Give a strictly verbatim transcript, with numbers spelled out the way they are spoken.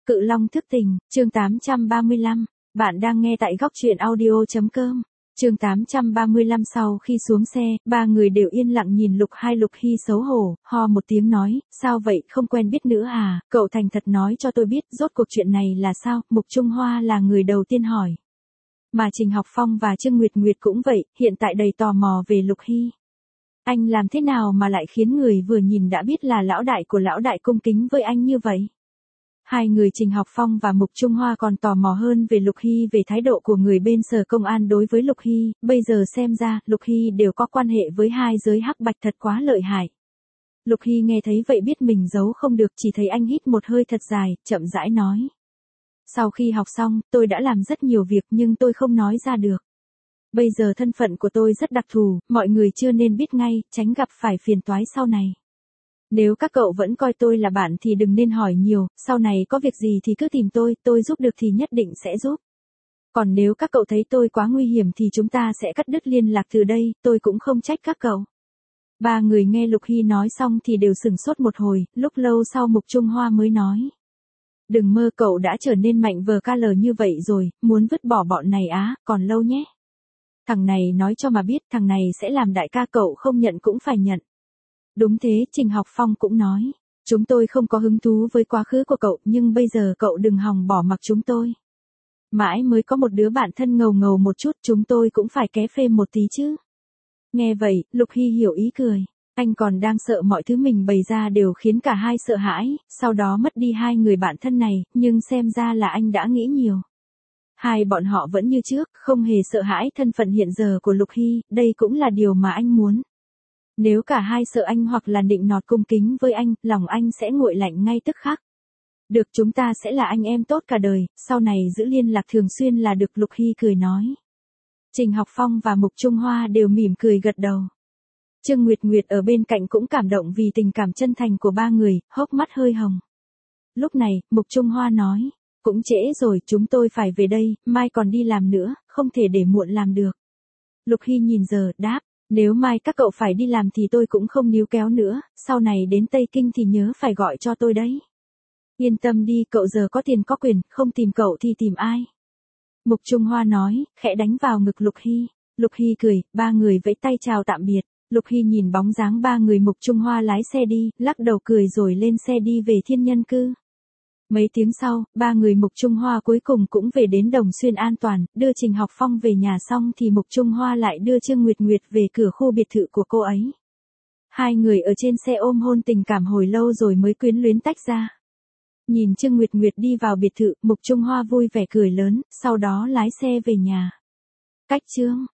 Cự Long thức tình, chương tám trăm ba mươi lăm. Bạn đang nghe tại góc truyện audio chấm com. Chương tám trăm ba mươi lăm. Sau khi xuống xe, ba người đều yên lặng nhìn Lục Hai. Lục Hy xấu hổ, ho một tiếng nói, sao vậy, không quen biết nữa à, cậu thành thật nói cho tôi biết, rốt cuộc chuyện này là sao. Mục Trung Hoa là người đầu tiên hỏi. Mà Trình Học Phong và Trương Nguyệt Nguyệt cũng vậy, hiện tại đầy tò mò về Lục Hy. Anh làm thế nào mà lại khiến người vừa nhìn đã biết là lão đại của lão đại cung kính với anh như vậy? Hai người Trình Học Phong và Mục Trung Hoa còn tò mò hơn về Lục Hy, về thái độ của người bên sở công an đối với Lục Hy, bây giờ xem ra, Lục Hy đều có quan hệ với hai giới hắc bạch thật quá lợi hại. Lục Hy nghe thấy vậy biết mình giấu không được, chỉ thấy anh hít một hơi thật dài, chậm rãi nói. Sau khi học xong, tôi đã làm rất nhiều việc nhưng tôi không nói ra được. Bây giờ thân phận của tôi rất đặc thù, mọi người chưa nên biết ngay, tránh gặp phải phiền toái sau này. Nếu các cậu vẫn coi tôi là bạn thì đừng nên hỏi nhiều, sau này có việc gì thì cứ tìm tôi, tôi giúp được thì nhất định sẽ giúp. Còn nếu các cậu thấy tôi quá nguy hiểm thì chúng ta sẽ cắt đứt liên lạc từ đây, tôi cũng không trách các cậu. Ba người nghe Lục Hy nói xong thì đều sửng sốt một hồi, lúc lâu sau Mục Trung Hoa mới nói. Đừng mơ, cậu đã trở nên mạnh vờ ca lờ như vậy rồi, muốn vứt bỏ bọn này á, còn lâu nhé. Thằng này nói cho mà biết, thằng này sẽ làm đại ca, cậu không nhận cũng phải nhận. Đúng thế, Trình Học Phong cũng nói. Chúng tôi không có hứng thú với quá khứ của cậu, nhưng bây giờ cậu đừng hòng bỏ mặc chúng tôi. Mãi mới có một đứa bạn thân ngầu ngầu một chút, chúng tôi cũng phải ké phê một tí chứ. Nghe vậy, Lục Hy hiểu ý cười. Anh còn đang sợ mọi thứ mình bày ra đều khiến cả hai sợ hãi, sau đó mất đi hai người bạn thân này, nhưng xem ra là anh đã nghĩ nhiều. Hai bọn họ vẫn như trước, không hề sợ hãi thân phận hiện giờ của Lục Hy, đây cũng là điều mà anh muốn. Nếu cả hai sợ anh hoặc là nịnh nọt cung kính với anh, lòng anh sẽ nguội lạnh ngay tức khắc. Được, chúng ta sẽ là anh em tốt cả đời, sau này giữ liên lạc thường xuyên là được, Lục Hy cười nói. Trình Học Phong và Mục Trung Hoa đều mỉm cười gật đầu. Trương Nguyệt Nguyệt ở bên cạnh cũng cảm động vì tình cảm chân thành của ba người, hốc mắt hơi hồng. Lúc này, Mục Trung Hoa nói, cũng trễ rồi, chúng tôi phải về đây, mai còn đi làm nữa, không thể để muộn làm được. Lục Hy nhìn giờ, đáp. Nếu mai các cậu phải đi làm thì tôi cũng không níu kéo nữa, sau này đến Tây Kinh thì nhớ phải gọi cho tôi đấy. Yên tâm đi, cậu giờ có tiền có quyền, không tìm cậu thì tìm ai? Mục Trung Hoa nói, khẽ đánh vào ngực Lục Hy. Lục Hy cười, ba người vẫy tay chào tạm biệt. Lục Hy nhìn bóng dáng ba người Mục Trung Hoa lái xe đi, lắc đầu cười rồi lên xe đi về Thiên Nhân Cư. Mấy tiếng sau, ba người Mục Trung Hoa cuối cùng cũng về đến Đồng Xuyên an toàn, đưa Trình Học Phong về nhà xong thì Mục Trung Hoa lại đưa Trương Nguyệt Nguyệt về cửa khu biệt thự của cô ấy. Hai người ở trên xe ôm hôn tình cảm hồi lâu rồi mới quyến luyến tách ra. Nhìn Trương Nguyệt Nguyệt đi vào biệt thự, Mục Trung Hoa vui vẻ cười lớn, sau đó lái xe về nhà. Cách chương